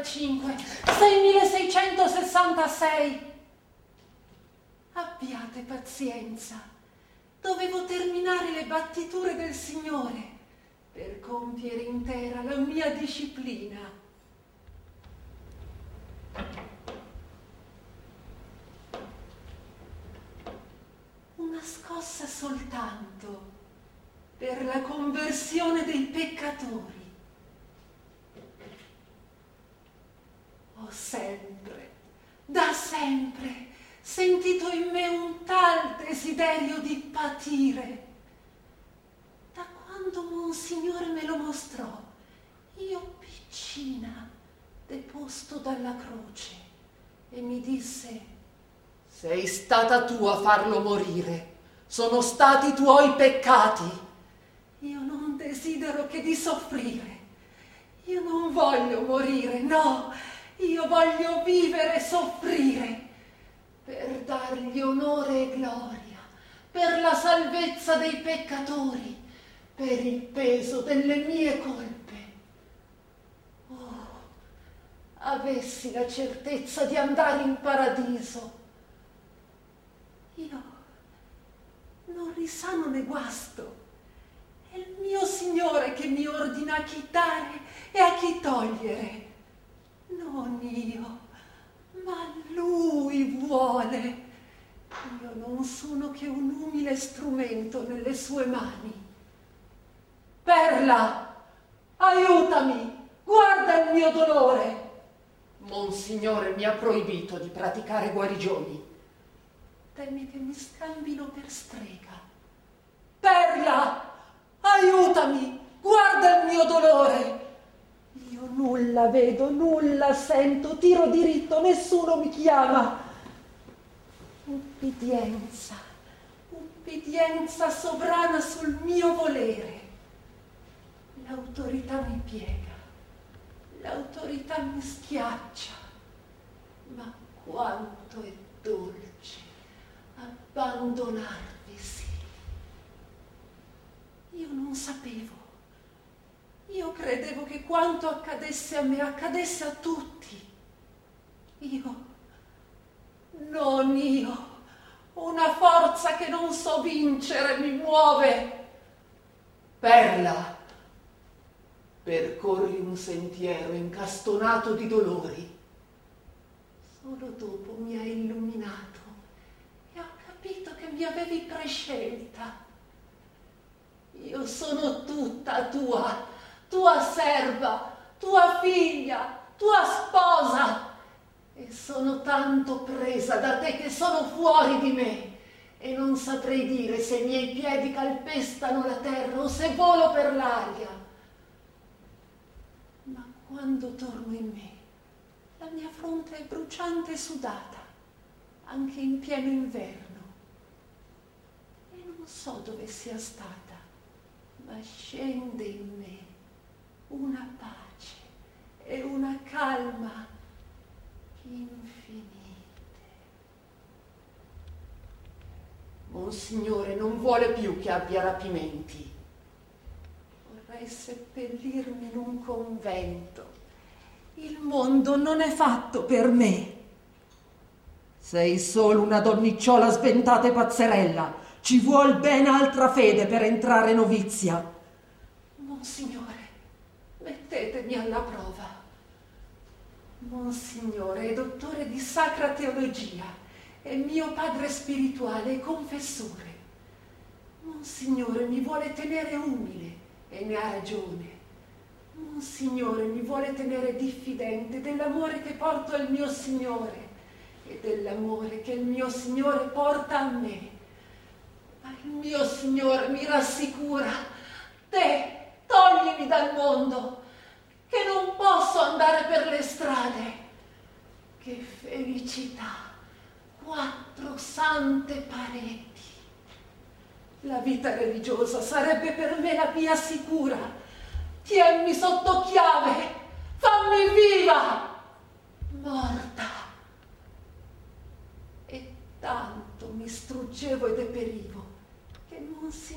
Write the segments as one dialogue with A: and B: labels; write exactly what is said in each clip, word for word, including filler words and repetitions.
A: cinque, seimilaseicentosessantasei. Abbiate pazienza. Dovevo terminare le battiture del Signore per compiere intera la mia disciplina. Una scossa soltanto per la conversione dei peccatori. Ho sempre, da sempre, sentito in me un tal desiderio di patire. Da quando Monsignore me lo mostrò, io piccina, deposto dalla croce, e mi disse: sei stata tu a farlo morire, sono stati i tuoi peccati. Io non desidero che di soffrire, io non voglio morire, no, io voglio vivere e soffrire, per dargli onore e gloria, per la salvezza dei peccatori, per il peso delle mie colpe. Oh, avessi la certezza di andare in paradiso. Io non risano né guasto. È il mio Signore che mi ordina a chi dare e a chi togliere. Non io, ma Lui vuole. Io non sono che un umile strumento nelle sue mani. Perla, aiutami, guarda il mio dolore. Monsignore mi ha proibito di praticare guarigioni. Temi che mi scambino per strega. Perla, aiutami, guarda il mio dolore. Io nulla vedo, nulla sento, tiro diritto, nessuno mi chiama. Ubbidienza, ubbidienza sovrana sul mio volere. L'autorità mi piega, l'autorità mi schiaccia, ma quanto è dolce abbandonarvisi. Io non sapevo. Io credevo che quanto accadesse a me accadesse a tutti. Io, non io, una forza che non so vincere mi muove. Perla, percorri un sentiero incastonato di dolori. Solo dopo mi hai illuminato e ho capito che mi avevi prescelta. Io sono tutta tua, tua serva, tua figlia, tua sposa, e sono tanto presa da te che sono fuori di me e non saprei dire se i miei piedi calpestano la terra o se volo per l'aria. Ma quando torno in me, la mia fronte è bruciante e sudata, anche in pieno inverno, e non so dove sia stata, ma scende in me una pace e una calma infinite. Monsignore non vuole più che abbia rapimenti. Vorrei seppellirmi in un convento. Il mondo non è fatto per me. Sei solo una donnicciola sventata e pazzerella. Ci vuol ben altra fede per entrare novizia. Monsignore, mettetemi alla prova. Monsignore è dottore di sacra teologia, è mio padre spirituale e confessore. Monsignore mi vuole tenere umile e ne ha ragione. Monsignore mi vuole tenere diffidente dell'amore che porto al mio Signore e dell'amore che il mio Signore porta a me. Ma il mio Signore mi rassicura: te toglimi dal mondo, che non posso andare per le strade. Che felicità! Quattro sante pareti. La vita religiosa sarebbe per me la via sicura. Tienmi sotto chiave, fammi viva, morta. E tanto mi struggevo e deperivo che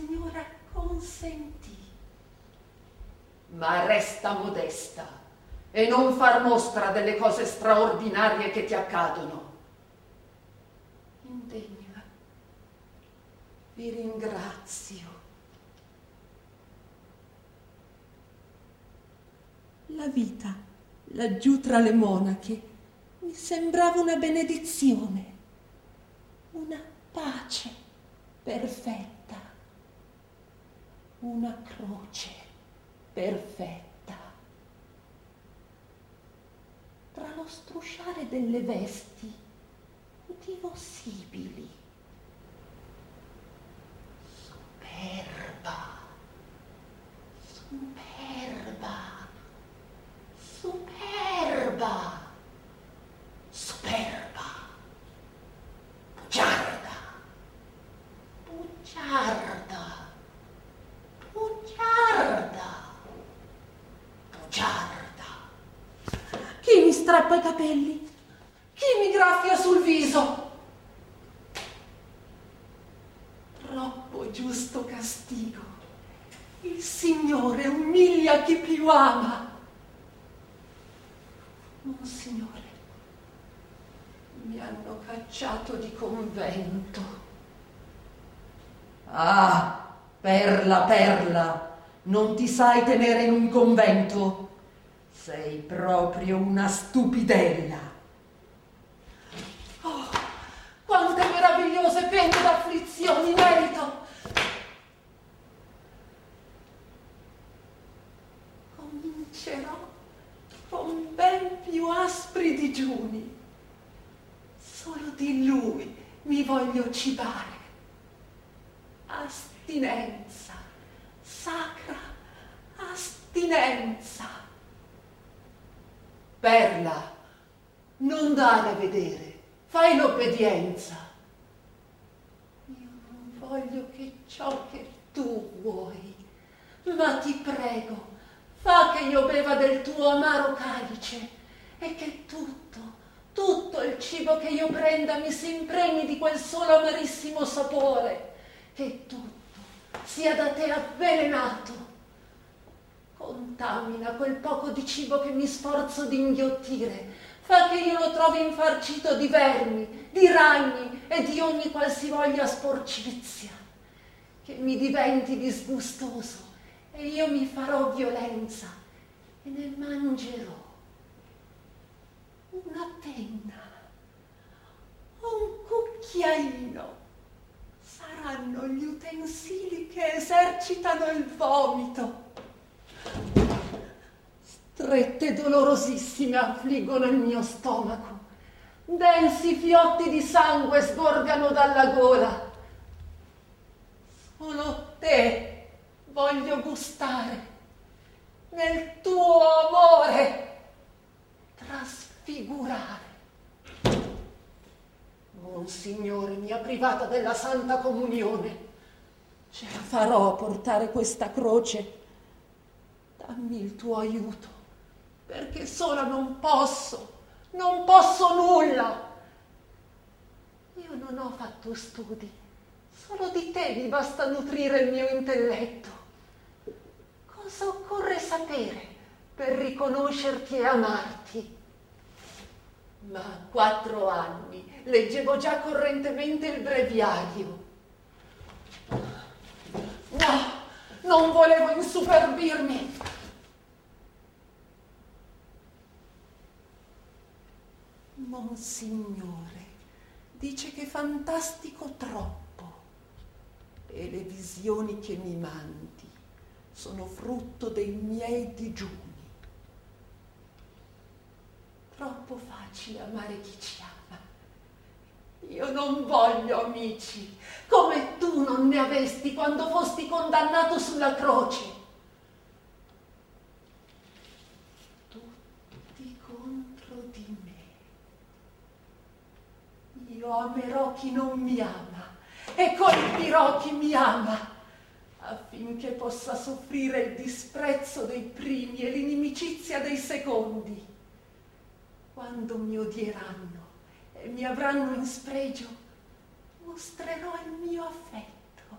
A: Monsignore consentì. Ma resta modesta, e non far mostra delle cose straordinarie che ti accadono. Indegna, vi ringrazio. La vita laggiù tra le monache mi sembrava una benedizione, una pace perfetta, una croce perfetta. Tra lo strusciare delle vesti udivo sibili. Superba, superba, superba, superba, bugiarda, bugiarda, bugiarda, bugiarda. Chi mi strappa i capelli? Chi mi graffia sul viso? Troppo giusto castigo. Il Signore umilia chi più ama. Monsignore, mi hanno cacciato di convento. Ah, perla, perla, non ti sai tenere in un convento? Sei proprio una stupidella. Oh, quante meravigliose pene d'afflizioni merito! Comincerò con ben più aspri digiuni. Solo di lui mi voglio cibare. Astinenza, sacra astinenza. Perla, non dare a vedere, fai l'obbedienza. Io non voglio che ciò che tu vuoi, ma ti prego, fa che io beva del tuo amaro calice e che tutto, tutto il cibo che io prenda mi si impregni di quel solo amarissimo sapore, che tutto sia da te avvelenato. Contamina quel poco di cibo che mi sforzo di inghiottire, fa che io lo trovi infarcito di vermi, di ragni e di ogni qualsivoglia sporcizia, che mi diventi disgustoso e io mi farò violenza e ne mangerò. Una penna o un cucchiaino saranno gli utensili che esercitano il vomito. Strette dolorosissime affliggono il mio stomaco, densi fiotti di sangue sgorgano dalla gola. Solo te voglio gustare, nel tuo amore trasfigurare. Monsignore mi ha privata della Santa Comunione, ce la farò a portare questa croce. Dammi il tuo aiuto, perché sola non posso, non posso nulla. Io non ho fatto studi, solo di te mi basta nutrire il mio intelletto. Cosa occorre sapere per riconoscerti e amarti? Ma a quattro anni leggevo già correntemente il breviario. No! Non volevo insuperbirmi. Monsignore dice che fantastico troppo e le visioni che mi mandi sono frutto dei miei digiuni. Troppo facile amare chi ci ama. Io non voglio amici, come tu non ne avesti quando fosti condannato sulla croce. Tutti contro di me. Io amerò chi non mi ama e colpirò chi mi ama, affinché possa soffrire il disprezzo dei primi e l'inimicizia dei secondi. Quando mi odieranno e mi avranno in spregio, mostrerò il mio affetto.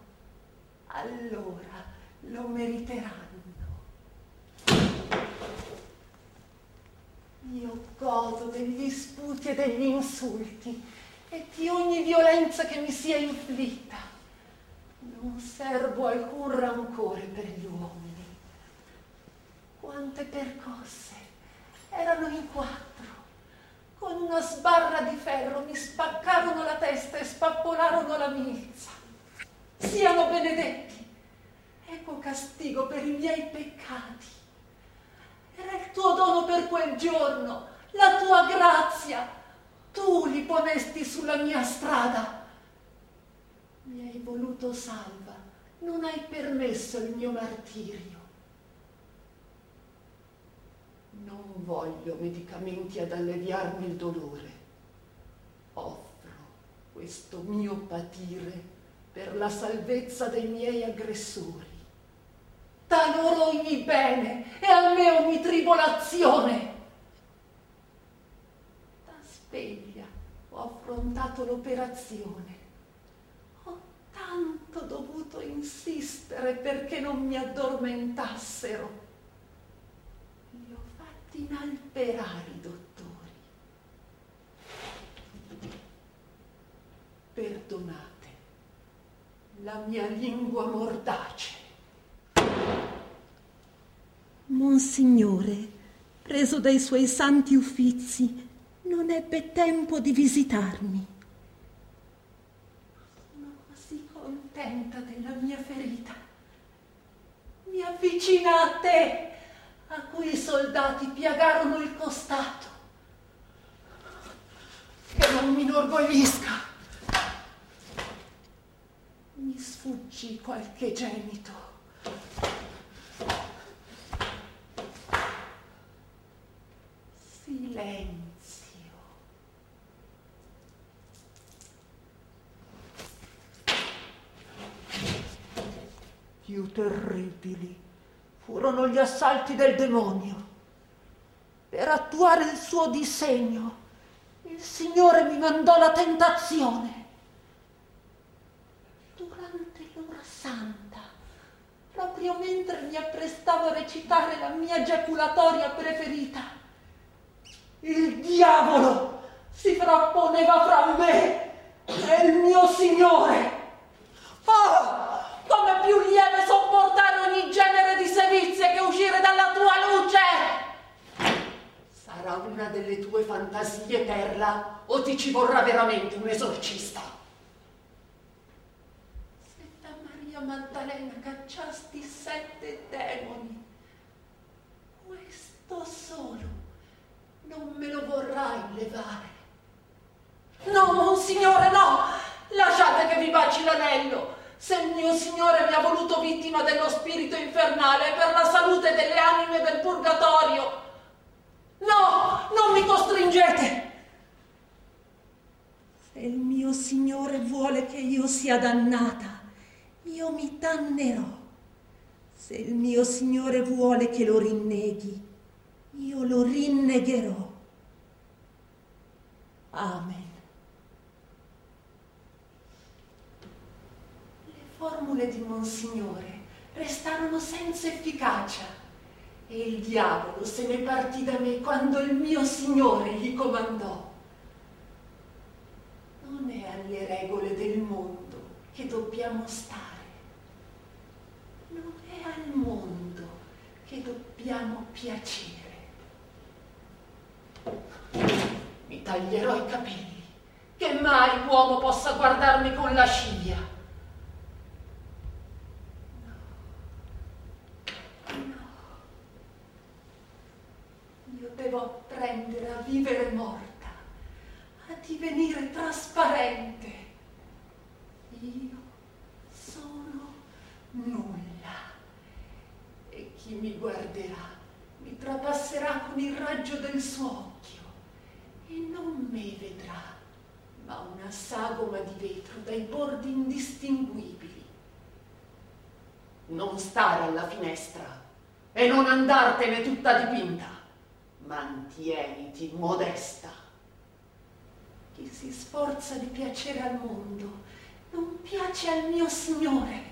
A: Allora lo meriteranno. Io godo degli sputi e degli insulti e di ogni violenza che mi sia inflitta. Non serbo alcun rancore per gli uomini. Quante percosse! Erano in quattro. Con una sbarra di ferro mi spaccarono la testa e spappolarono la milza. Siano benedetti! Ecco castigo per i miei peccati. Era il tuo dono per quel giorno, la tua grazia. Tu li ponesti sulla mia strada. Mi hai voluto salva, non hai permesso il mio martirio. Non voglio medicamenti ad alleviarmi il dolore. Offro questo mio patire per la salvezza dei miei aggressori. Da loro ogni bene e a me ogni tribolazione. Da sveglia ho affrontato l'operazione. Ho tanto dovuto insistere perché non mi addormentassero. Li ho fatti inalberare i dottori. Perdonate la mia lingua mordace.
B: Monsignore, preso dai suoi santi uffizi, non ebbe tempo di visitarmi.
A: Sono così contenta della mia ferita. Mi avvicina a te, a cui i soldati piagarono il costato. Che non mi inorgoglisca. Mi sfuggì qualche gemito. Silenzio. Più terribili furono gli assalti del demonio. Per attuare il suo disegno, il Signore mi mandò la tentazione. Durante l'ora santa, proprio mentre mi apprestavo a recitare la mia giaculatoria preferita, il diavolo si frapponeva fra me e il mio Signore. Oh, come più lieve sopportare ogni genere di sevizie che uscire dalla tua luce. Sarà una delle tue fantasie, Perla, o ti ci vorrà veramente un esorcista? Se da Maria Maddalena cacciasti sette demoni, questo solo non me lo vorrai levare. No, Monsignore, no! Lasciate che vi baci l'anello. Se il mio Signore mi ha voluto vittima dello spirito infernale per la salute delle anime del purgatorio, no, non mi costringete.
B: Se il mio Signore vuole che io sia dannata, io mi dannerò. Se il mio Signore vuole che lo rinneghi, io lo rinnegherò. Amen.
A: Le formule di Monsignore restarono senza efficacia e il diavolo se ne partì da me quando il mio Signore gli comandò: non è alle regole del mondo che dobbiamo stare, non è al mondo che dobbiamo piacere. Mi taglierò i capelli, che mai l'uomo possa guardarmi con lascivia. No, no, io devo apprendere a vivere morta, a divenire trasparente. Io sono nulla e chi mi guarderà mi trapasserà con il raggio del suo occhio e non me vedrà, ma una sagoma di vetro dai bordi indistinguibili. Non stare alla finestra e non andartene tutta dipinta. Mantieniti modesta. Chi si sforza di piacere al mondo non piace al mio Signore.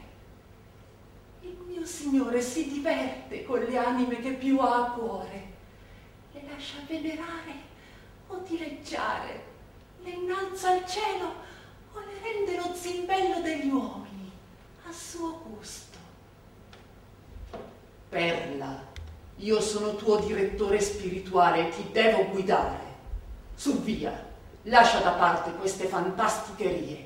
A: Il mio Signore si diverte con le anime che più ha a cuore le lascia venerare o dileggiare, le innalza al cielo o le rende lo zimbello degli uomini a suo gusto.
C: Perla, io sono tuo direttore spirituale e ti devo guidare. Su via, lascia da parte queste fantasticherie.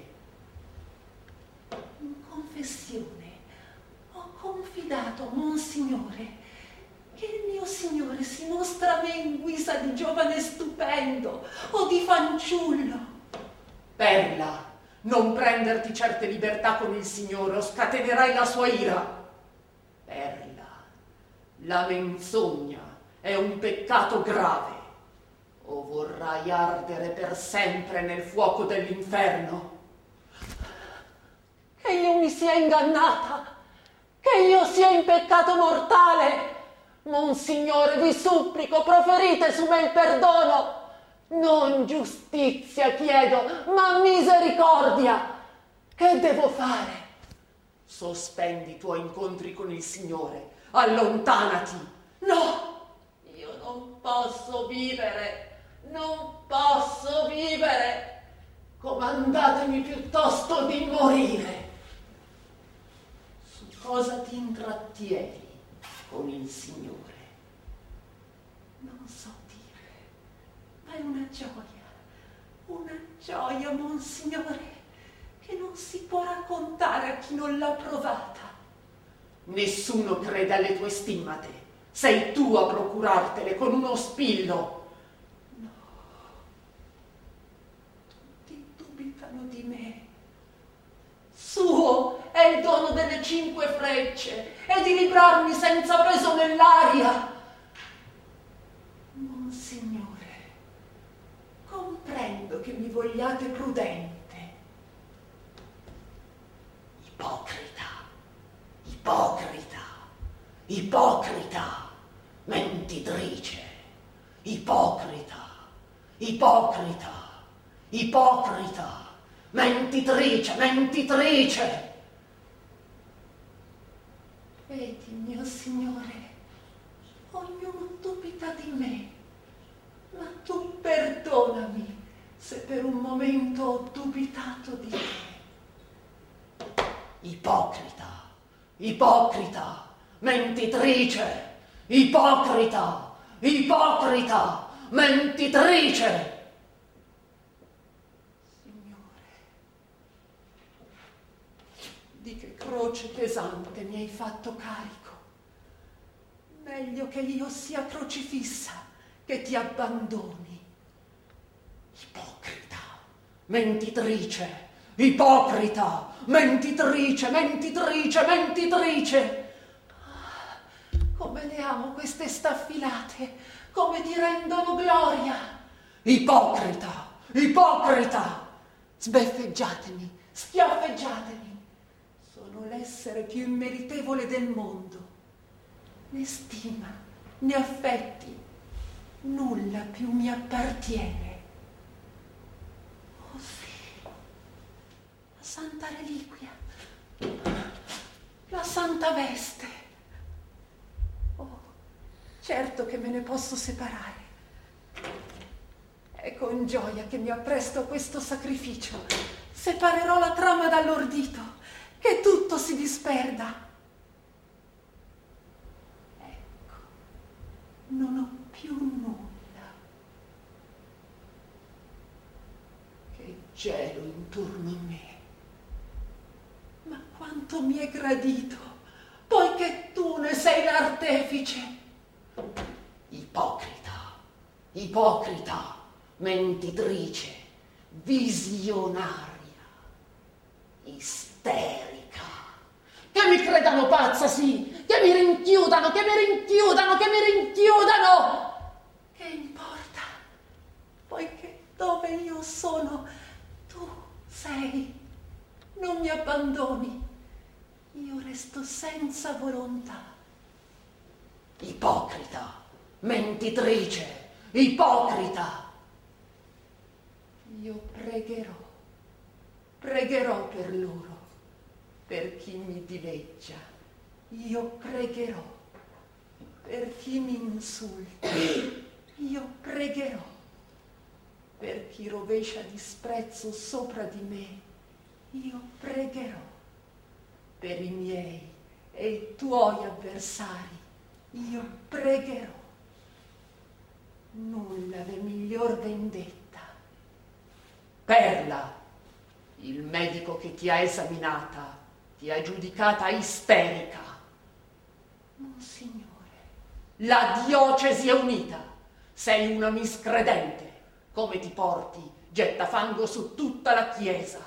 A: In confessione ho confidato, Monsignore, che il mio Signore si mostra a me in guisa di giovane stupendo o di fanciullo.
C: Perla, non prenderti certe libertà con il Signore o scatenerai la sua ira. Perla, la menzogna è un peccato grave. O vorrai ardere per sempre nel fuoco dell'inferno?
A: Che io mi sia ingannata, che io sia in peccato mortale. Monsignore, vi supplico, proferite su me il perdono. Non giustizia chiedo, ma misericordia. Che devo fare?
C: Sospendi i tuoi incontri con il Signore. Allontanati.
A: No, io non posso vivere, non posso vivere. Comandatemi piuttosto di morire.
C: Su cosa ti intrattieni con il Signore?
A: Non so dire, ma è una gioia, una gioia, Monsignore, che non si può raccontare a chi non l'ha provata.
C: Nessuno crede alle tue stimmate. Sei tu a procurartele con uno spillo.
A: No, tutti dubitano di me. Suo è il dono delle cinque frecce e di librarmi senza peso nell'aria. Monsignore, comprendo che mi vogliate prudente.
C: Ipocrita, ipocrita, ipocrita, mentitrice, ipocrita, ipocrita, ipocrita, mentitrice, mentitrice.
A: Vedi, mio Signore, ognuno dubita di me, ma tu perdonami se per un momento ho dubitato di te.
C: Ipocrita, ipocrita, mentitrice, ipocrita, ipocrita, mentitrice.
A: Di che croce pesante mi hai fatto carico. Meglio che io sia crocifissa che ti abbandoni.
C: Ipocrita, mentitrice, ipocrita, mentitrice, mentitrice, mentitrice.
A: Ah, come le amo queste staffilate, come ti rendono gloria.
C: Ipocrita, ipocrita.
A: Sbeffeggiatemi, schiaffeggiatemi. Sono l'essere più immeritevole del mondo. Né stima, né affetti, nulla più mi appartiene. Oh sì, la santa reliquia, la santa veste. Oh, certo che me ne posso separare. È con gioia che mi appresto a questo sacrificio. Separerò la trama dall'ordito, che tutto si disperda. Ecco, non ho più nulla. Che gelo intorno a me. Ma quanto mi è gradito, poiché tu ne sei l'artefice.
C: Ipocrita, ipocrita, mentitrice, visionaria, isterica. Che mi credano pazza, sì, che mi rinchiudano, che mi rinchiudano, che mi rinchiudano.
A: Che importa, poiché dove io sono, tu sei. Non mi abbandoni, io resto senza volontà.
C: Ipocrita, mentitrice, ipocrita.
A: Io pregherò, pregherò per loro, per chi mi dileggia. Io pregherò per chi mi insulta. io pregherò. Per chi rovescia disprezzo sopra di me, io pregherò. Per i miei e i tuoi avversari, io pregherò. Nulla v'è miglior vendetta.
C: Perla, il medico che ti ha esaminata ti ha giudicata isterica.
A: Monsignore,
C: la diocesi è unita. Sei una miscredente. Come ti porti, getta fango su tutta la Chiesa.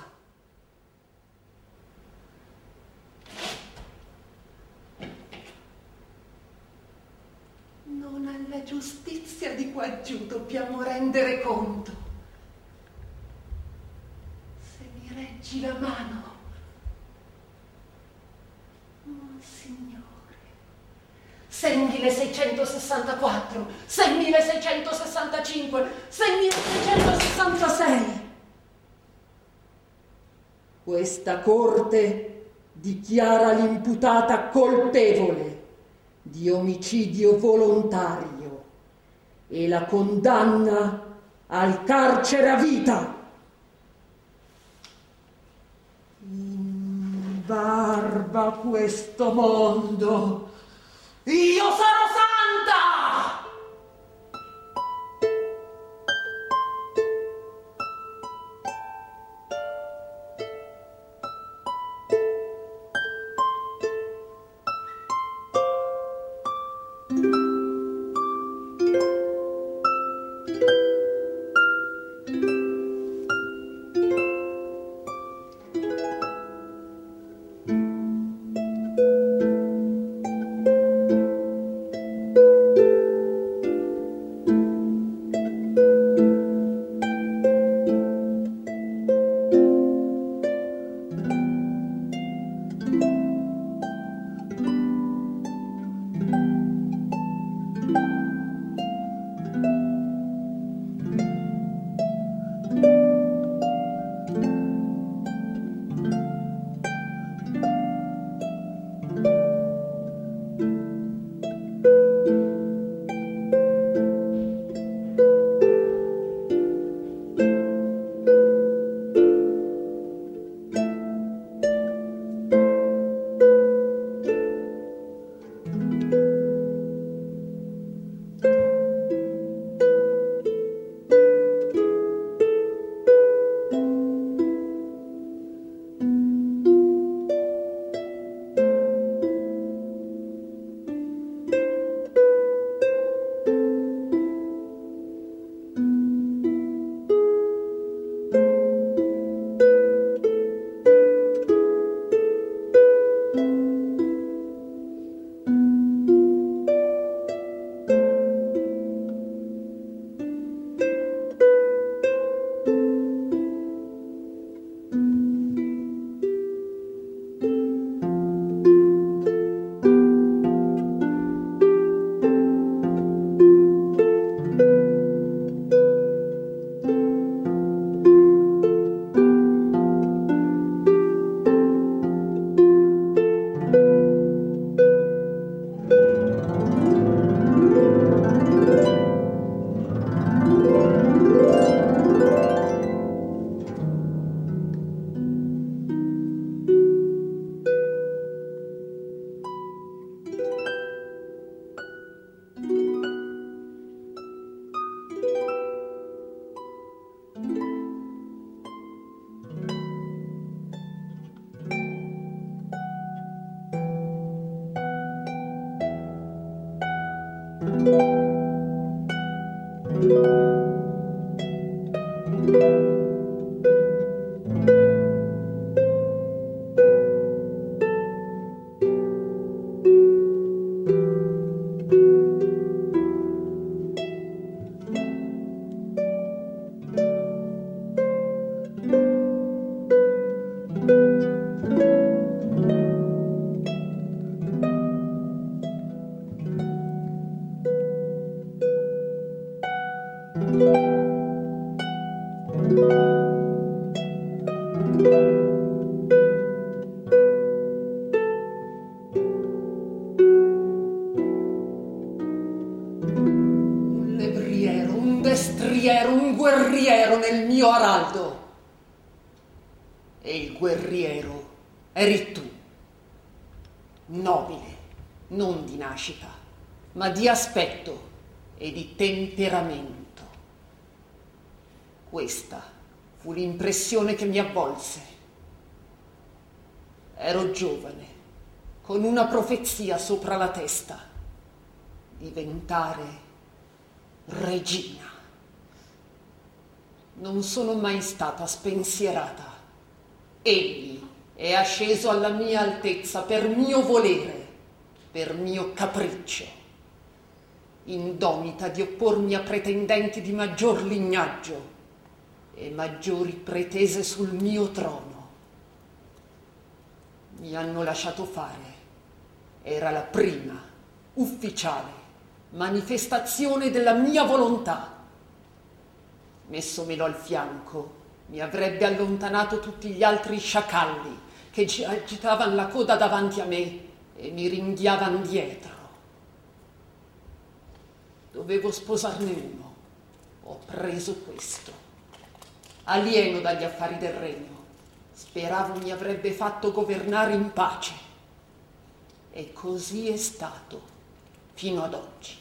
A: non alla giustizia di quaggiù dobbiamo rendere conto. Se mi reggi la mano, Monsignore. seimilaseicentosessantaquattro, seimilaseicentosessantacinque, seimilaseicentosessantasei.
B: Questa corte dichiara l'imputata colpevole di omicidio volontario e la condanna al carcere a vita. In barba a questo mondo,
C: io sarò santa! guerriero nel mio araldo. E il guerriero eri tu, nobile, non di nascita, ma di aspetto e di temperamento. Questa fu l'impressione che mi avvolse. Ero giovane, con una profezia sopra la testa, diventare regina. Non sono mai stata spensierata. Egli è asceso alla mia altezza per mio volere, per mio capriccio, indomita di oppormi a pretendenti di maggior lignaggio e maggiori pretese sul mio trono. Mi hanno lasciato fare. Era la prima, ufficiale, manifestazione della mia volontà. Messomelo al fianco, mi avrebbe allontanato tutti gli altri sciacalli che ci agitavano la coda davanti a me e mi ringhiavano dietro. Dovevo sposarne uno. Ho preso questo. Alieno dagli affari del regno, speravo mi avrebbe fatto governare in pace. E così è stato fino ad oggi.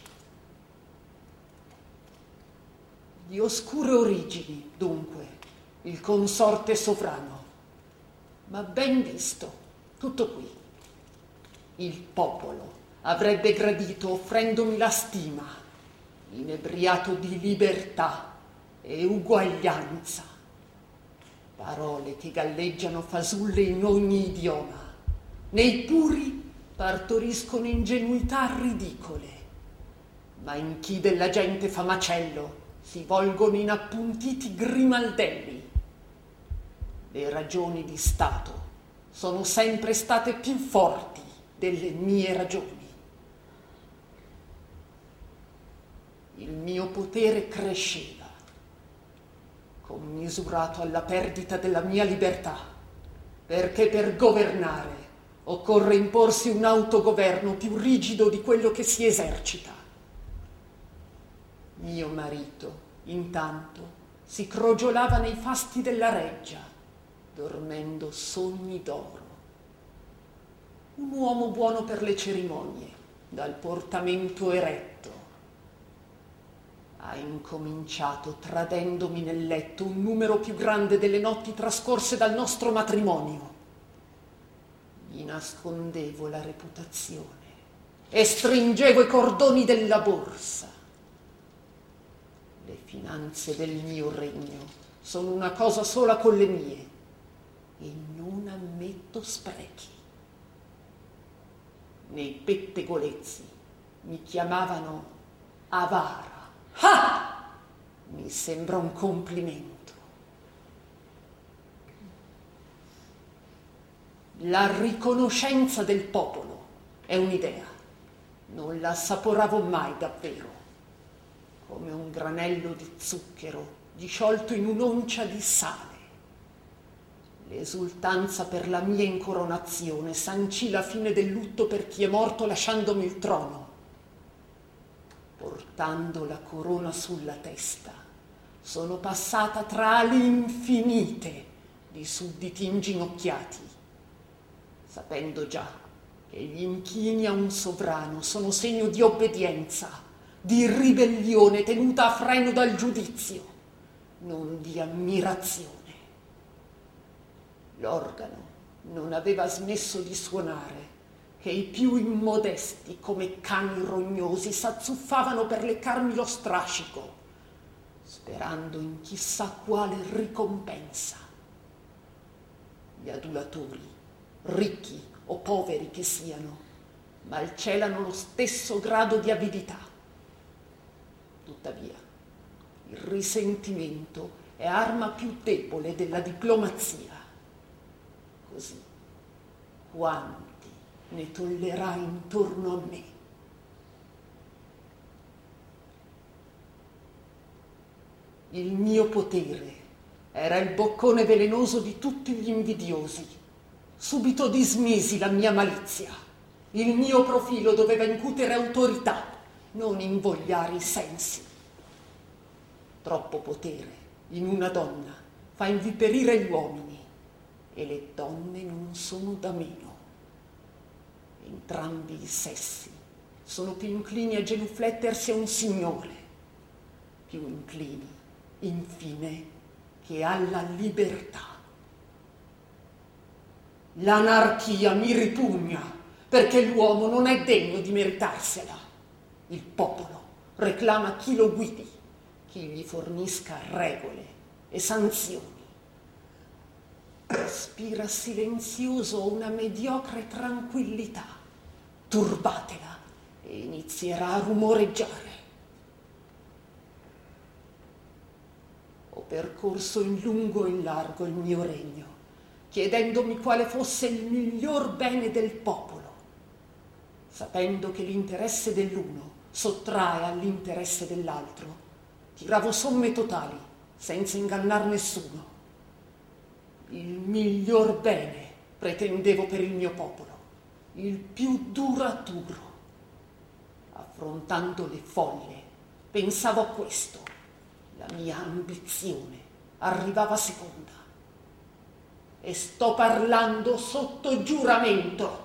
C: Di oscure origini, dunque, il consorte sovrano, ma ben visto, tutto qui. Il popolo avrebbe gradito offrendomi la stima, inebriato di libertà e uguaglianza. Parole che galleggiano fasulle in ogni idioma. Nei puri partoriscono ingenuità ridicole, ma in chi della gente fa macello si volgono in appuntiti grimaldelli. Le ragioni di Stato sono sempre state più forti delle mie ragioni. Il mio potere cresceva, commisurato alla perdita della mia libertà, perché per governare occorre imporsi un autogoverno più rigido di quello che si esercita. Mio marito, intanto, si crogiolava nei fasti della reggia, dormendo sogni d'oro. Un uomo buono per le cerimonie, dal portamento eretto. Ha incominciato tradendomi nel letto un numero più grande delle notti trascorse dal nostro matrimonio. Gli nascondevo la reputazione e stringevo i cordoni della borsa. Le finanze del mio regno sono una cosa sola con le mie e non ammetto sprechi. Nei pettegolezzi mi chiamavano avara. Ah! Mi sembra un complimento. La riconoscenza del popolo è un'idea. Non la assaporavo mai davvero. Come un granello di zucchero disciolto in un'oncia di sale. L'esultanza per la mia incoronazione sancì la fine del lutto per chi è morto lasciandomi il trono. Portando la corona sulla testa, sono passata tra ali infinite di sudditi inginocchiati, sapendo già che gli inchini a un sovrano sono segno di obbedienza, di ribellione tenuta a freno dal giudizio, non di ammirazione. L'organo non aveva smesso di suonare, che i più immodesti, come cani rognosi, s'azzuffavano per leccarmi lo strascico, sperando in chissà quale ricompensa. Gli adulatori, ricchi o poveri che siano, malcelano lo stesso grado di avidità. Tuttavia, il risentimento è arma più debole della diplomazia. Così, quanti ne tollerai intorno a me? Il mio potere era il boccone velenoso di tutti gli invidiosi. Subito dismisi la mia malizia. Il mio profilo doveva incutere autorità, non invogliare i sensi. Troppo potere in una donna fa inviperire gli uomini, e le donne non sono da meno. Entrambi i sessi sono più inclini a genuflettersi a un signore, più inclini, infine, che alla libertà. L'anarchia mi ripugna, perché l'uomo non è degno di meritarsela. Il popolo reclama chi lo guidi, chi gli fornisca regole e sanzioni. Respira silenzioso una mediocre tranquillità. Turbatela e inizierà a rumoreggiare. Ho percorso in lungo e in largo il mio regno, chiedendomi quale fosse il miglior bene del popolo, sapendo che l'interesse dell'uno sottrae all'interesse dell'altro. Tiravo somme totali, senza ingannar nessuno. Il miglior bene pretendevo per il mio popolo, il più duraturo. Affrontando le foglie, pensavo a questo. La mia ambizione arrivava seconda. E sto parlando sotto giuramento.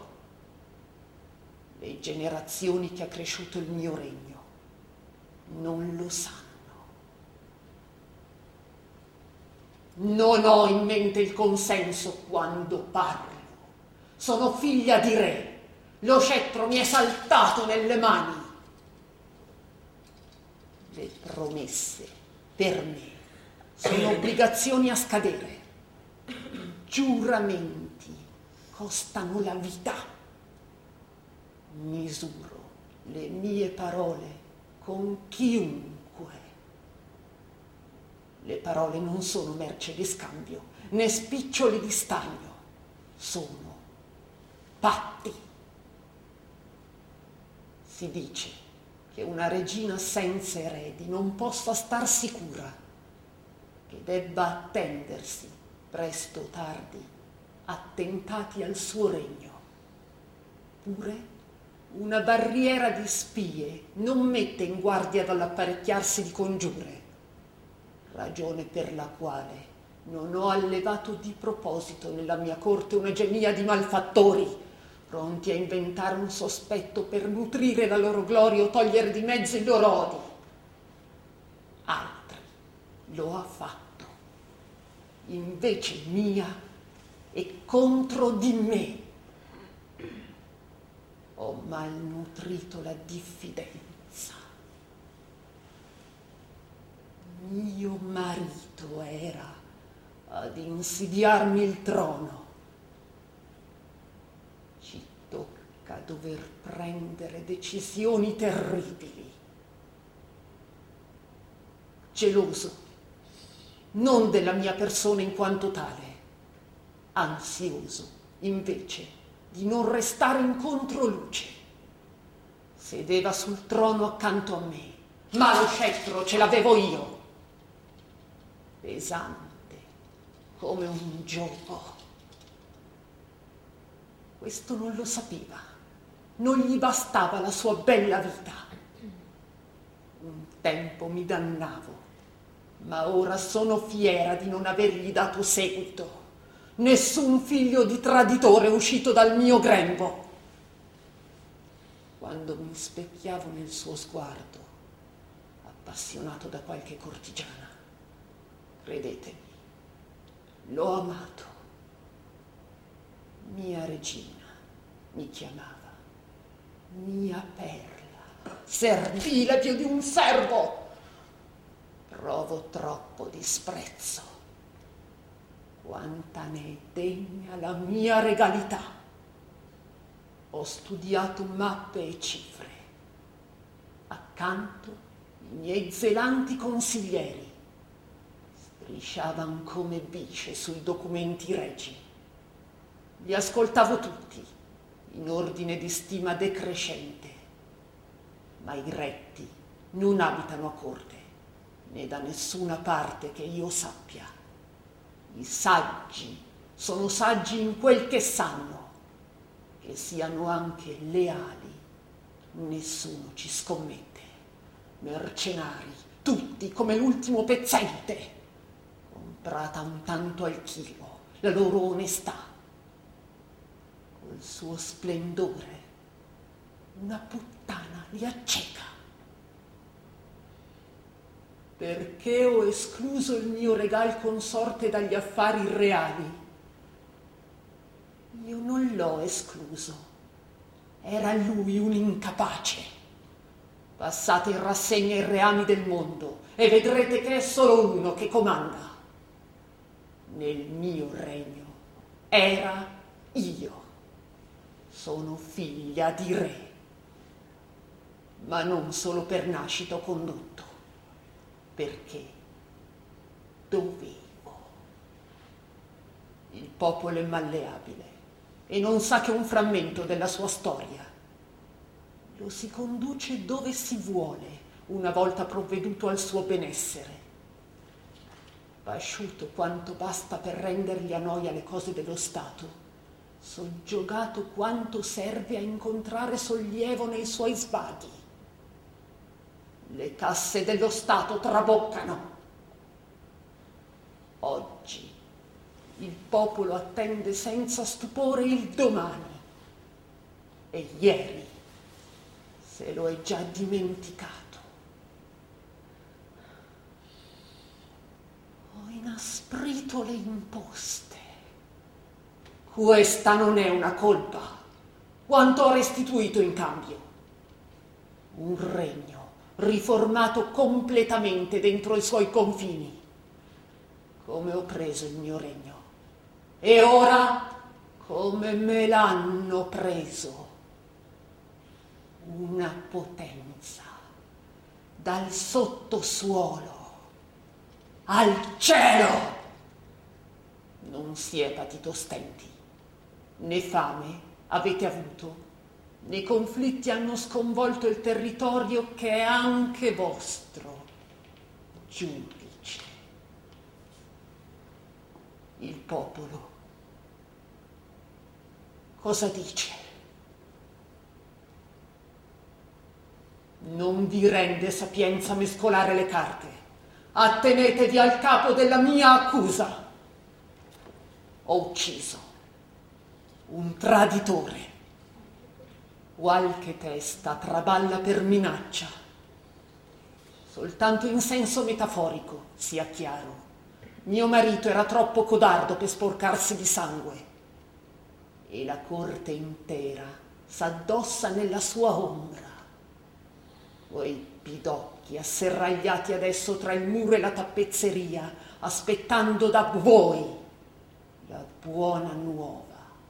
C: Le generazioni che ha cresciuto il mio regno non lo sanno. Non ho in mente il consenso quando parlo. Sono figlia di re. Lo scettro mi è saltato nelle mani. Le promesse, per me, sono obbligazioni a scadere. I giuramenti costano la vita. Misuro le mie parole con chiunque. Le parole non sono merce di scambio, né spiccioli di stagno. Sono patti. Si dice che una regina senza eredi non possa star sicura, che debba attendersi, presto o tardi, attentati al suo regno. Pure una barriera di spie non mette in guardia dall'apparecchiarsi di congiure, ragione per la quale non ho allevato di proposito nella mia corte una gemia di malfattori, pronti a inventare un sospetto per nutrire la loro gloria o togliere di mezzo i loro odi. Altri lo ha fatto, invece mia e contro di me. Ho malnutrito la diffidenza. Mio marito era ad insidiarmi il trono. Ci tocca dover prendere decisioni terribili. Geloso, non della mia persona in quanto tale, ansioso, invece, di non restare in controluce. Sedeva sul trono accanto a me, ma lo scettro ce l'avevo io, pesante come un gioco. Questo non lo sapeva, non gli bastava la sua bella vita. Un tempo mi dannavo, ma ora sono fiera di non avergli dato seguito. Nessun figlio di traditore è uscito dal mio grembo. Quando mi specchiavo nel suo sguardo, appassionato da qualche cortigiana, credetemi, l'ho amato. Mia regina mi chiamava, mia perla, servile più di un servo. Provo troppo disprezzo. Quanta ne è degna la mia regalità. Ho studiato mappe e cifre. Accanto i miei zelanti consiglieri strisciavan come bice sui documenti regi. Li ascoltavo tutti, in ordine di stima decrescente, ma i retti non abitano a corte, né da nessuna parte che io sappia. I saggi sono saggi in quel che sanno, che siano anche leali, nessuno ci scommette. Mercenari, tutti come l'ultimo pezzente. comprata un tanto al chilo, la loro onestà. Col suo splendore una puttana li acceca. Perché ho escluso il mio regal consorte dagli affari reali? Io non l'ho escluso. Era lui un incapace. Passate in rassegna i reami del mondo e vedrete che è solo uno che comanda. Nel mio regno era io. Sono figlia di re. Ma non solo per nascita ho condotto. Perché dovevo. Il popolo è malleabile e non sa che un frammento della sua storia. Lo si conduce dove si vuole, una volta provveduto al suo benessere. Pasciuto quanto basta per rendergli a noia le cose dello Stato, soggiogato quanto serve a incontrare sollievo nei suoi svaghi. Le casse dello Stato traboccano. Oggi il popolo attende senza stupore il domani e ieri se lo è già dimenticato. Ho inasprito le imposte. Questa non è una colpa. Quanto ho restituito in cambio? Un regno riformato completamente dentro i suoi confini. Come ho preso il mio regno? E ora come me l'hanno preso? Una potenza dal sottosuolo al cielo. Non si è patito stenti, né fame avete avuto, né conflitti hanno sconvolto il territorio che è anche vostro, giudice. Il popolo cosa dice? Non vi rende sapienza mescolare le carte. Attenetevi al capo della mia accusa. Ho ucciso un traditore. Qualche testa traballa per minaccia. Soltanto in senso metaforico, sia chiaro. Mio marito era troppo codardo per sporcarsi di sangue. E la corte intera s'addossa nella sua ombra. Quei pidocchi asserragliati adesso tra il muro e la tappezzeria, aspettando da voi la buona nuova.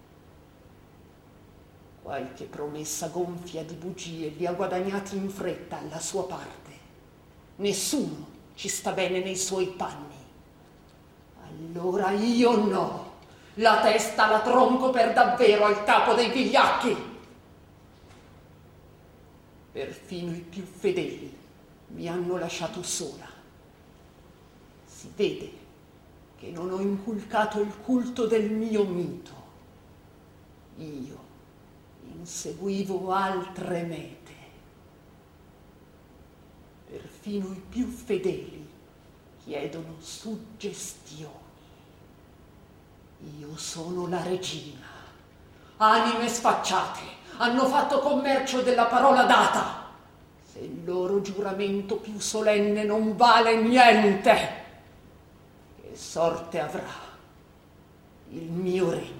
C: Qualche promessa gonfia di bugie li ha guadagnati in fretta alla sua parte. Nessuno ci sta bene nei suoi panni. Allora io no. La testa la tronco per davvero al capo dei vigliacchi. Perfino i più fedeli mi hanno lasciato sola. Si vede che non ho inculcato il culto del mio mito. Io inseguivo altre mete. Perfino i più fedeli chiedono suggestioni. Io sono la regina. Anime sfacciate hanno fatto commercio della parola data. Se il loro giuramento più solenne non vale niente, che sorte avrà il mio regno?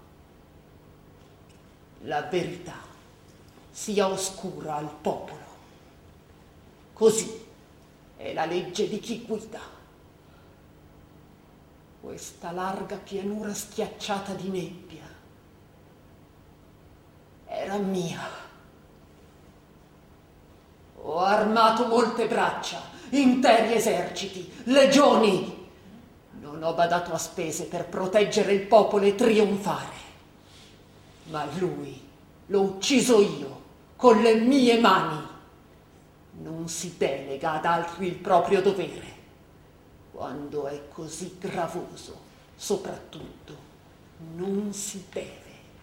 C: La verità sia oscura al popolo. Così è la legge di chi guida. Questa larga pianura schiacciata di nebbia era mia. Ho armato molte braccia, interi eserciti, legioni. Non ho badato a spese per proteggere il popolo e trionfare. Ma lui l'ho ucciso io, con le mie mani. Non si delega ad altri il proprio dovere. Quando è così gravoso, soprattutto, non si deve.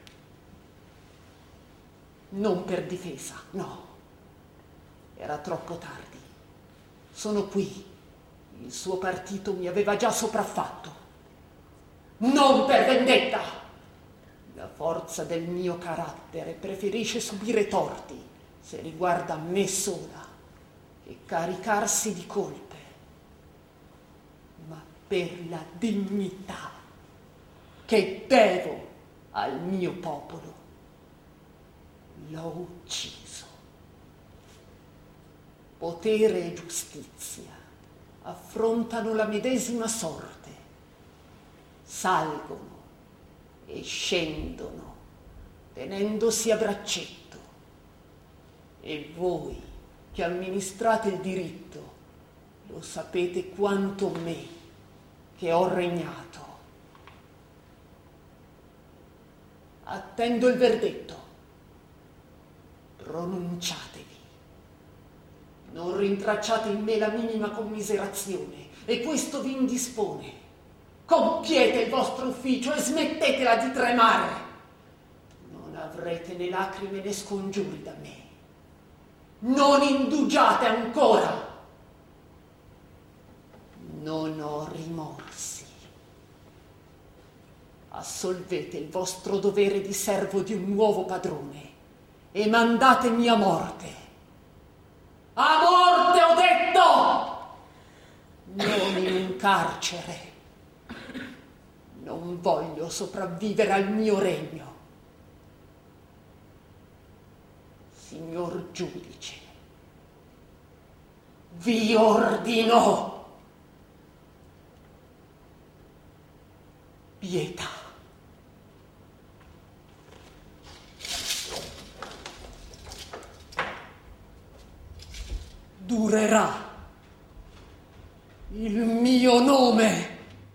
C: Non per difesa, no. Era troppo tardi. Sono qui, Il suo partito mi aveva già sopraffatto. Non per vendetta! La forza del mio carattere preferisce subire torti, se riguarda me sola, e caricarsi di colpe. Ma per la dignità che devo al mio popolo, l'ho ucciso. Potere e giustizia affrontano la medesima sorte, salgono e scendono tenendosi a braccetto, e voi che amministrate il diritto lo sapete quanto me che ho regnato. Attendo il verdetto, pronunciatevi. Non rintracciate in me la minima commiserazione, e questo vi indispone. Compiete il vostro ufficio e smettetela di tremare. Non avrete né lacrime né scongiuri da me. Non indugiate ancora. Non ho rimorsi. Assolvete il vostro dovere di servo di un nuovo padrone e mandatemi a morte. A morte, ho detto! Non in un carcere. Non voglio sopravvivere al mio regno. Signor giudice, vi ordino pietà. Durerà il mio nome.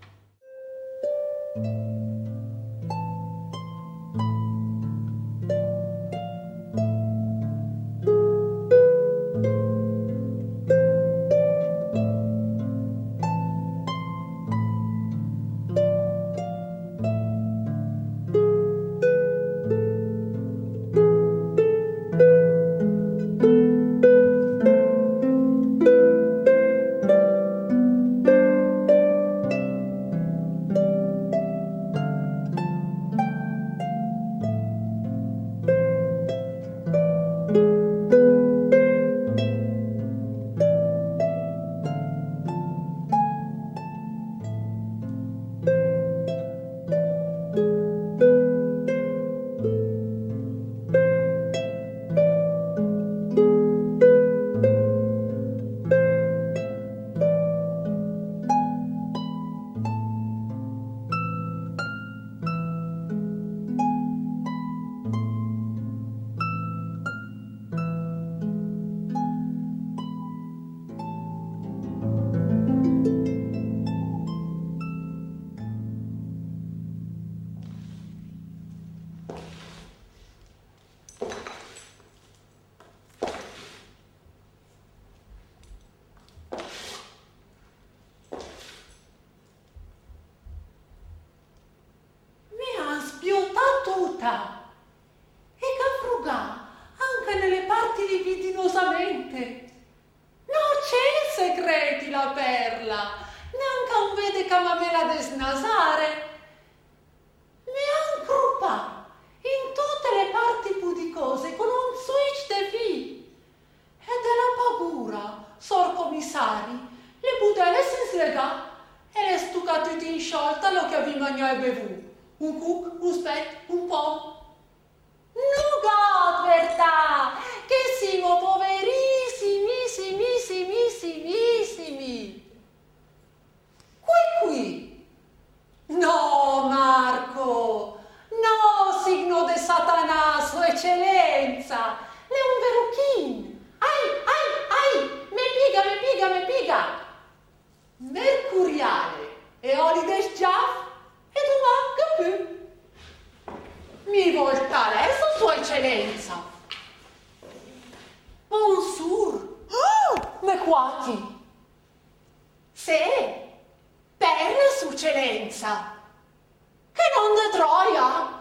A: E Caffrugà anche nelle parti libidinosamente. Non c'è segreti la perla, neanche un vede camamela de snasare. Neanche rupa in tutte le parti pudicose con un switch de fi. E della paura, sor commissari, le budelle si slega e le stucate in sciolta lo che avevi mangiato e bevuto. Un cuc, un spec, un po'. Nuga, verità, che siamo poverissimissimissimissimissimi. Qui qui. No, Marco, no, signo de Satana, sua eccellenza. Le un veruchin. Ai, ai, ai, me piga, me piga, me piga. Mercuriale e Olides Giaff. E tu manca più. Mi volta adesso, sua eccellenza. Bonsoir. Oh, me quati. Se, perle, sua eccellenza. Che non de troia.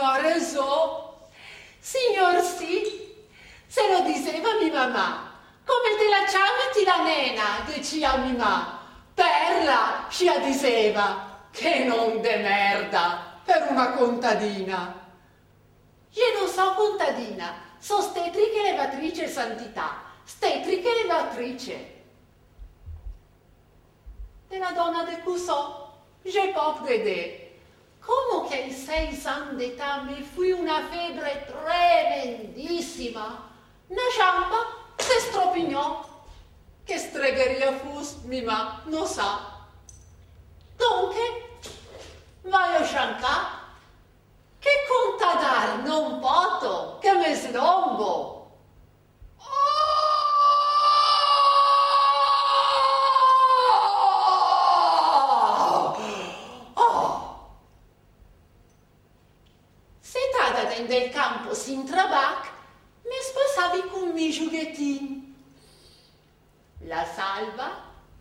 A: Gareso. Signor sì, se lo diceva mia mamma, con come te la chiamati la nena, diceva mimà. Perla, ci diceva, che non de merda, per una contadina. Io non so contadina, so stetriche levatrice santità, stetriche levatrice. Della donna de Cusò, j'ai pas vedere. Come che ai sei anni d'età mi fui una febbre tremendissima, una ciampa se stropignò. Che stregheria fus, mimà, non sa. Dunque, vai a sciancà, che contadar non poto, che me slombo. Del campo sin trabac, mi spasavi con mi giughiettini. La salva,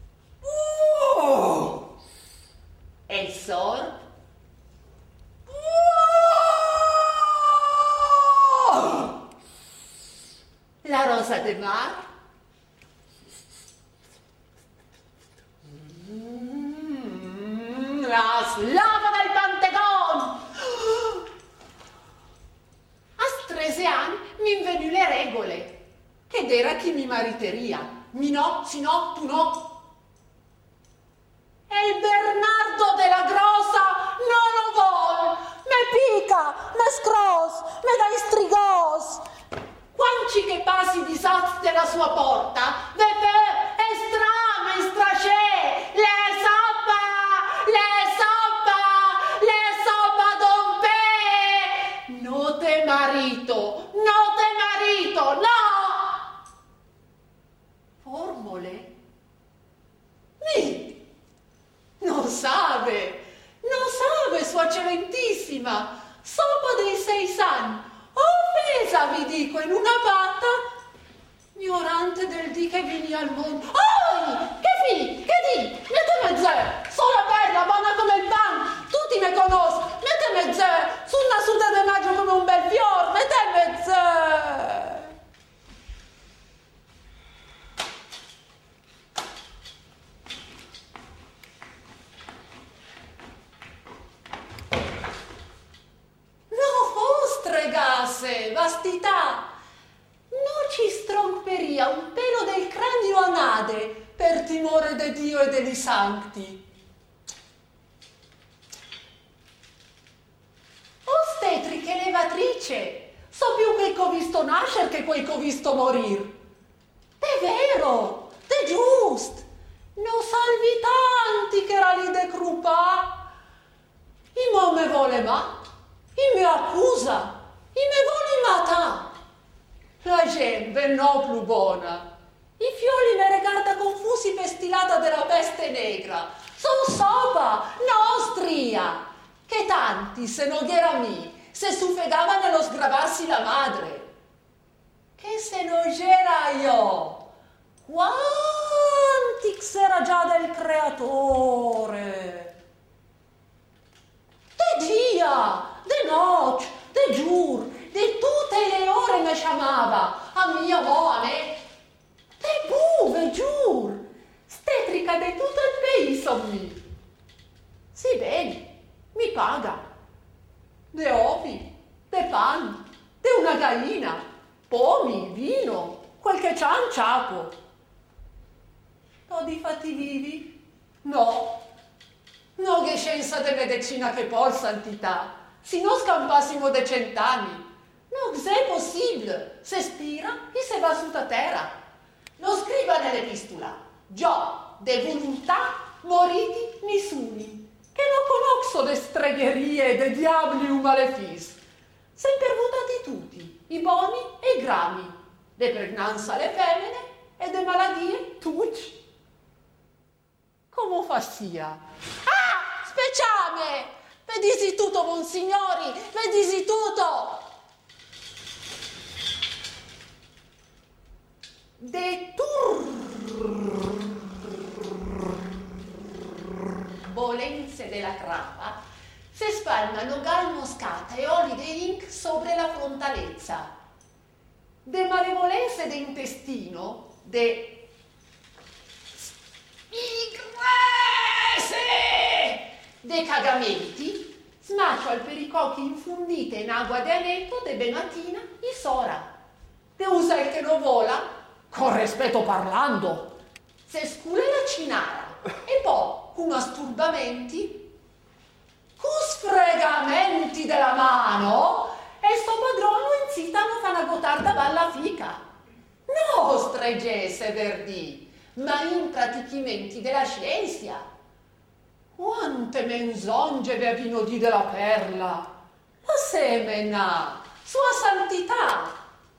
A: uh, e il sorb, uh, la rosa de mar, mm, la slava del Pantegon. tredici anni mi invenu le regole, ed era chi mi mariteria. Mi no, si no, tu no. E il Bernardo della Grossa non lo vuol. Me pica, me scros, me dai strigos. Quanci che passi di saz della sua porta, ve pe, estra, me stracè, le soppa, le soppa, le soppa don pe. No te marito, no te marito, no! Formule? Ni! Non sabe, non sabe, sua eccellentissima, sopra dei sei anni, offesa, vi dico, in una patta, ignorante del dì che vini al mondo. Oi, che fi, che di, mette mezz'è, sola perla, buona come il pan, tutti me conoscono, mette mezz'è, su una suda de maggio come un bel fior, mette mezz'è. Stregasse, vastità, non ci stromperia un pelo del cranio a nade per timore de Dio e degli santi. Ostetriche levatrice, so più quel che ho visto nascere che quel che ho visto morir. È vero, è giust, no salvi tanti che era lì de crupa. I mo me vole ma, i me accusa. I me voli mata. La gente no più buona. I fioli me regarda confusi per stilata della peste negra. Son sopa, no ostria. Che tanti, se non era mi, se suffegava nello sgravarsi la madre. Che se non c'era io. Quanti era già del creatore. De dia, de noce, de giur, de tutte le ore mi chiamava, a mia mo, a me. De buve, giur, stetrica de tutto il paese, mi. Sì, bene, mi paga. De ovi, de pan, de una gallina, pomi, vino, qualche cianciapo. No di fatti vivi? No. No che scienza de medicina che pol santità. Si non scampassimo de cent'anni, non è possibile, se spira e se va su terra. Lo scriva nell'epistola, già, de volontà moriti nessuni, che non conosco le stregherie e de diabli un malefis. Sempre votati tutti, i buoni e i grami, de pregnanza le femmine e de maladie tutti. Come fa sia? Ah, speciame! Vedisi tutto, monsignori, vedisi tutto! De turbolenze della crapa si spalmano gal moscata e oli di ink sopra la frontalezza. De malevolenze d'intestino
C: de de cagamenti, smaccio al pericocchi infundite in agua de aneto de benatina i sora. De usa il che non vola, con rispetto parlando, se scule la cinara e poi, con asturbamenti, con sfregamenti della mano, e sto padrono incitano fa una gotarda balla fica. No, stregesse verdì, ma in pratichimenti della scienza. Quante menzonge bevino di della perla, la semena, sua santità.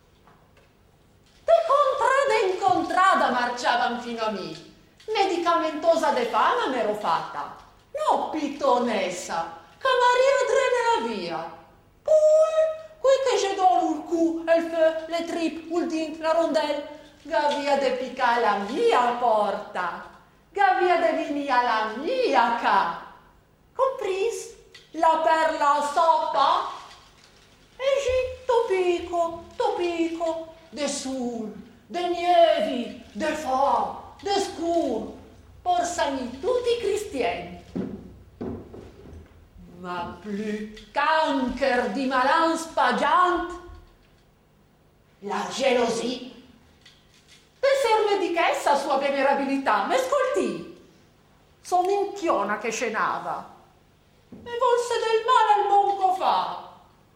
C: De contrada in contrada marciavan fino a me, medicamentosa de fama m'ero fatta, no pitonessa, camariera dre nella via. Poi, qui che j'ai dans le cou, il feu, le tripes, il din, la rondelle, gavia de pica la mia porta. Gavia de vini alla mia ca. Compris? La perla soppa? E gi, topico, topico, de sul, de nievi, de fa, de scur, porsami tutti i cristiani. Ma plus canker di malan spagiant, la gelosia. De serve di che essa sua venerabilità, m'ascolti? So minchiona che scenava, e volse del male al monco fa.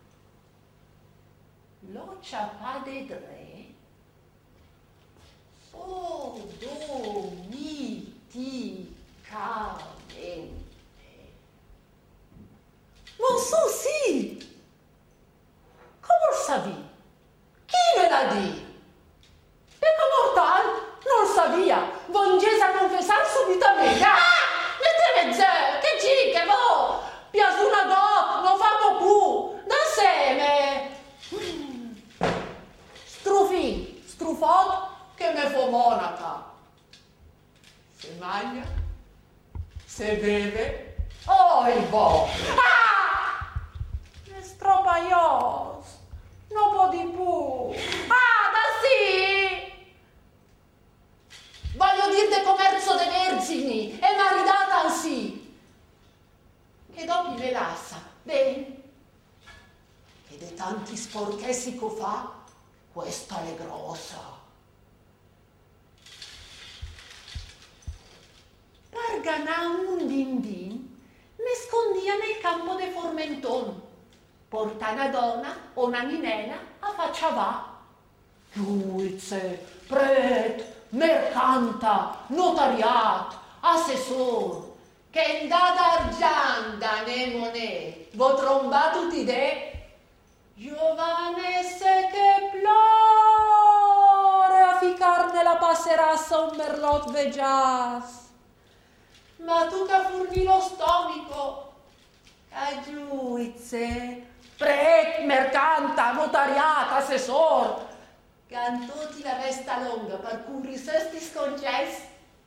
C: Lo ciapade dre, sodomiticamente. Ma su sì, come savi? Chi me la di? Pecca mortal, non sabia, vongese a confessar subitamente. Ah! Metteme zè, che ci, che vo? Pias una dot, non famo più, da seme. Mm. Strufi, strufot, che me fo monaca. Se maglia, se beve, oi bo. Ah! Ne stropaios, non po' di più. Ah, da sì! Voglio dir de commercio de vergini e maridata sì. Che dopo le lassa, ben. E de tanti sporchessi co fa, questa è grossa. Parganà un din din, ne scondia nel campo de Formenton. Porta una donna o una ninena a faccia va. Giuize, pret, mercanta, notariat, assessor, che in data argianda ne monè, vo tromba tutti de giovanesse che plore a ficar nella passerassa un merlot vegias. Ma tu che furni lo stomico, a giuize, pret, mercanta, notariat, assessor, cantoti la vesta longa per cui sesti sconces.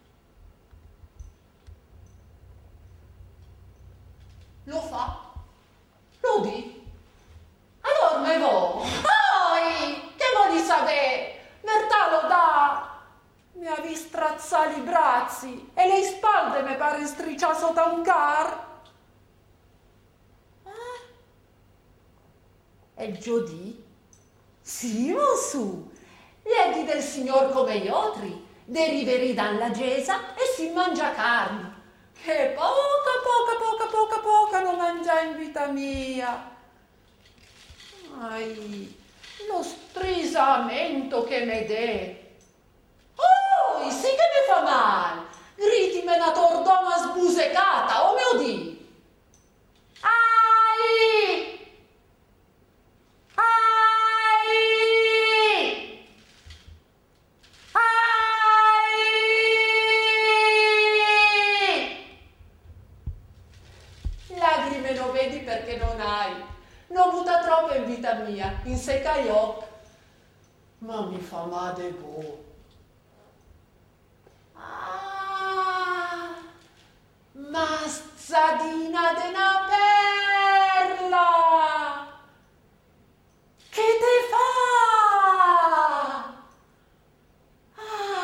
C: Lo fa, lo di. Allora me vo. Poi, che vuoi sapere? Mertà lo dà. Mi avevi strazzati i bracci e le spalle mi pare striccia sotto un car. Eh? E giudì? Sì, non su. Leghi del signor come gli altri, deriveri dalla gesa e si mangia carne, che poca, poca, poca, poca, poca non mangia in vita mia. Ai, lo strisamento che me de. Oh, sì che mi fa mal. Gritime una tordoma sbusecata, o me udì. Ai! Perché non hai, non butta troppo in vita mia, in secca gli occhi, ma mi fa male bo. Ah, mazzadina de una perla, che te fa? Ah,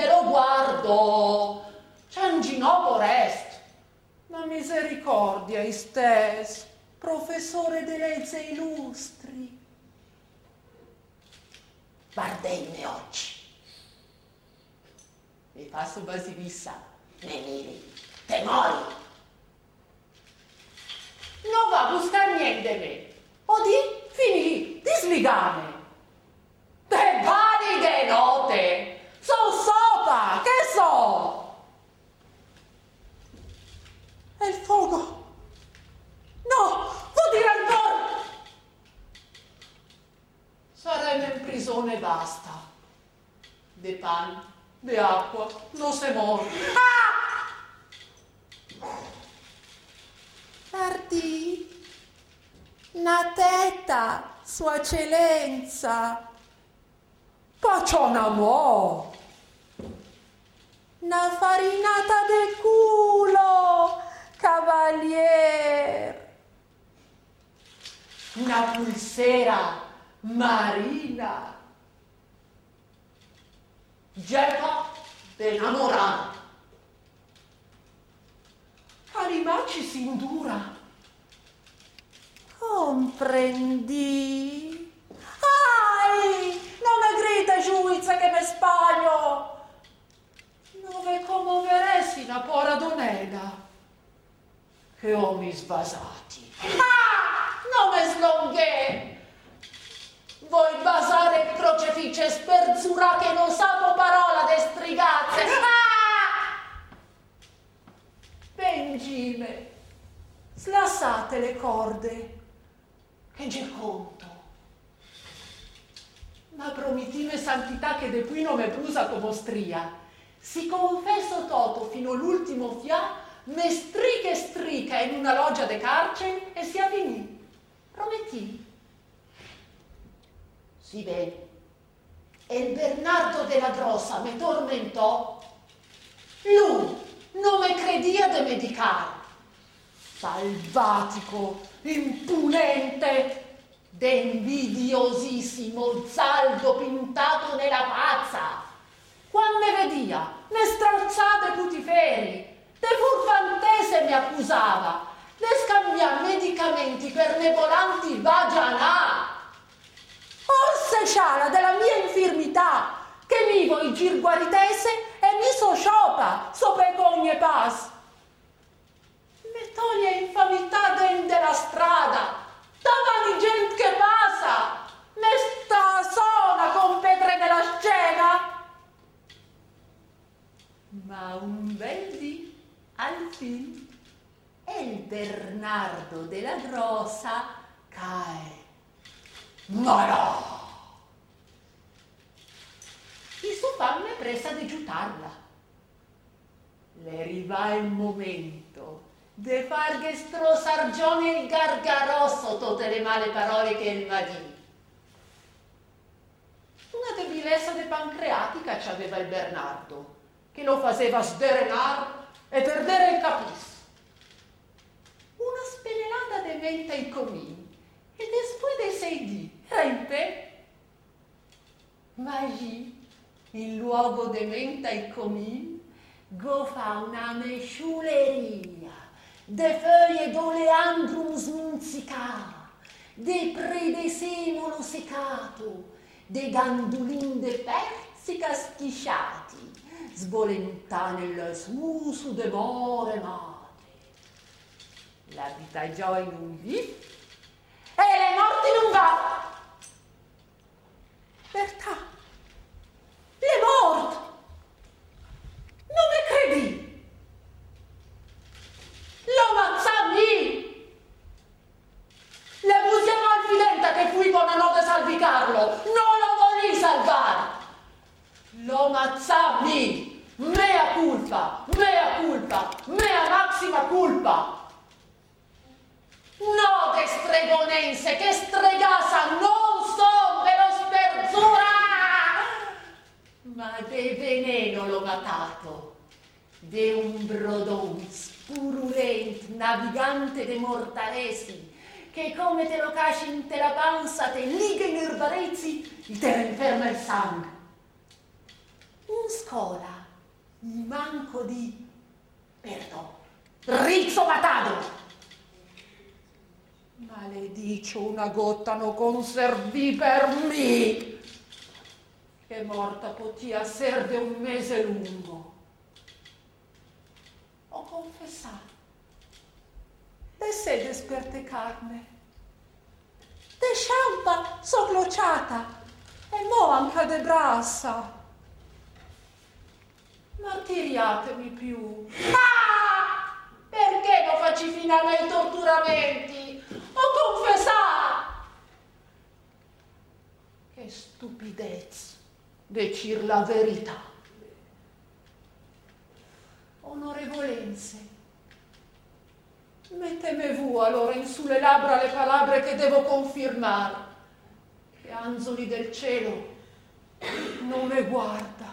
C: lo guardo, c'è un ginopo rest.
A: Ma misericordia istes, professore de legge illustri.
C: Guardenne oggi. E passo Basilissa, ne miri, te mori. Non va a buscar niente me. O di, finì, di sligame. Te pari de notte, so sopa, che so?
A: È il fuoco. No, vuol dire ancora.
C: Saremo in prigione e basta. De pan, de acqua, non se muore.
A: Ah! Tardi, na teta, sua eccellenza.
C: Pacciona mo.
A: Una farinata de culo, cavalier.
C: Una pulsera marina. Gepa d'enamorare. Calimacci si indura.
A: Comprendi? Ai, non me grita giuizza che me spagno.
C: Dove commuoveresti la pora donella? Che uomini svasati. Ah! Non me slonghe! Vuoi basare il crocefice sperzura che non sapo parola de strigazze. Ah! Bengime, slassate le corde, che già conto. Ma promitime santità che de qui non me brusa come stria. Si confesso toto fino all'ultimo fià, me strica e strica in una loggia de carcere e si avvinì. Prometti. Si vede. E il Bernardo della Grossa me tormentò. Lui non me credia de medicare. Salvatico, impunente, de invidiosissimo zaldo pintato nella pazza. Quando me vedia, ne stralzate putiferi, de furfantese mi accusava, de scambiare medicamenti per nevolanti vagianà. Forse sciala della mia infirmità, che mi vuoi gir guaritese e mi so scioppa sopra i cogne pas. Me toglie infamità dentro la strada, davanti gente che passa, me sta sola con pedre nella scena. Ma un bel dì, al fin, e il Bernardo della Grossa cae. Ma no! Il suo fame pressa di giutarla. Le arriva il momento de farghe strossargione il gargarosso tutte le male parole che il madì. Una debilezza de pancreatica ci aveva il Bernardo, che lo faceva sderenar e perdere il capis. Una spelelata de menta in comin, e después de sei dì era in pe. Ma lì, in luogo de menta in comin, go fa una mesciuleria de foglie d'oleandrum smunzica, de predesemolo seccato, de gandulin de persica schisciati, svolentà nel susu de more mate. La vita già in un vi, e le morti non va. Bertà, le morti, non mi credi? Lo mazzammi! Le busiamo al filenta che fui buonanotte salvicarlo, non lo volì salvare! Lo mazzammi! Mea culpa, mea culpa, mea maxima culpa! No, che stregonense, che stregasa, non son dello sperzura! Ma de veneno l'ho matato, de un brodon spurulent, navigante de mortaresi, che come te lo casci in te la panza, te liga in erbarezzi, e te inferma il sangue. Un scola,
A: gli manco di
C: perdón, rizzo matado.
A: Maledicio una gotta no conserví per me, che morta potia ser de un mese lungo. Ho confessato, de sede sperte carne, de sciampa soclociata, e mo anche de brassa. Martiriatemi più. Ah! Perché non facci fino a me i torturamenti? Ho confessato. Che stupidezza, decir la verità. Onorevolenze, metteme vu allora in sulle labbra le palabre che devo confermare, che anzoli del cielo non me guarda.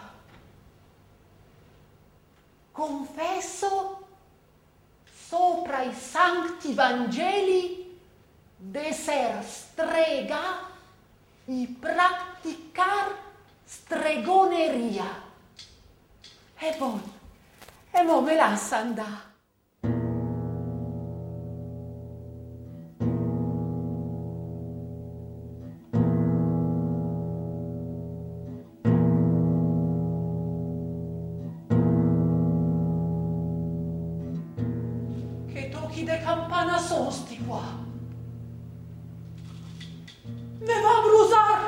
A: Confesso sopra i santi Vangeli d'esser strega y praticar stregoneria. E poi, e mo me lascia andare. De campana sosti qua. Me va a brusar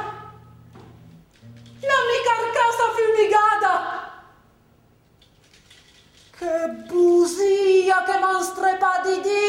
A: la mi carcasa fumigata. Che busia che m'han strepa di Dio.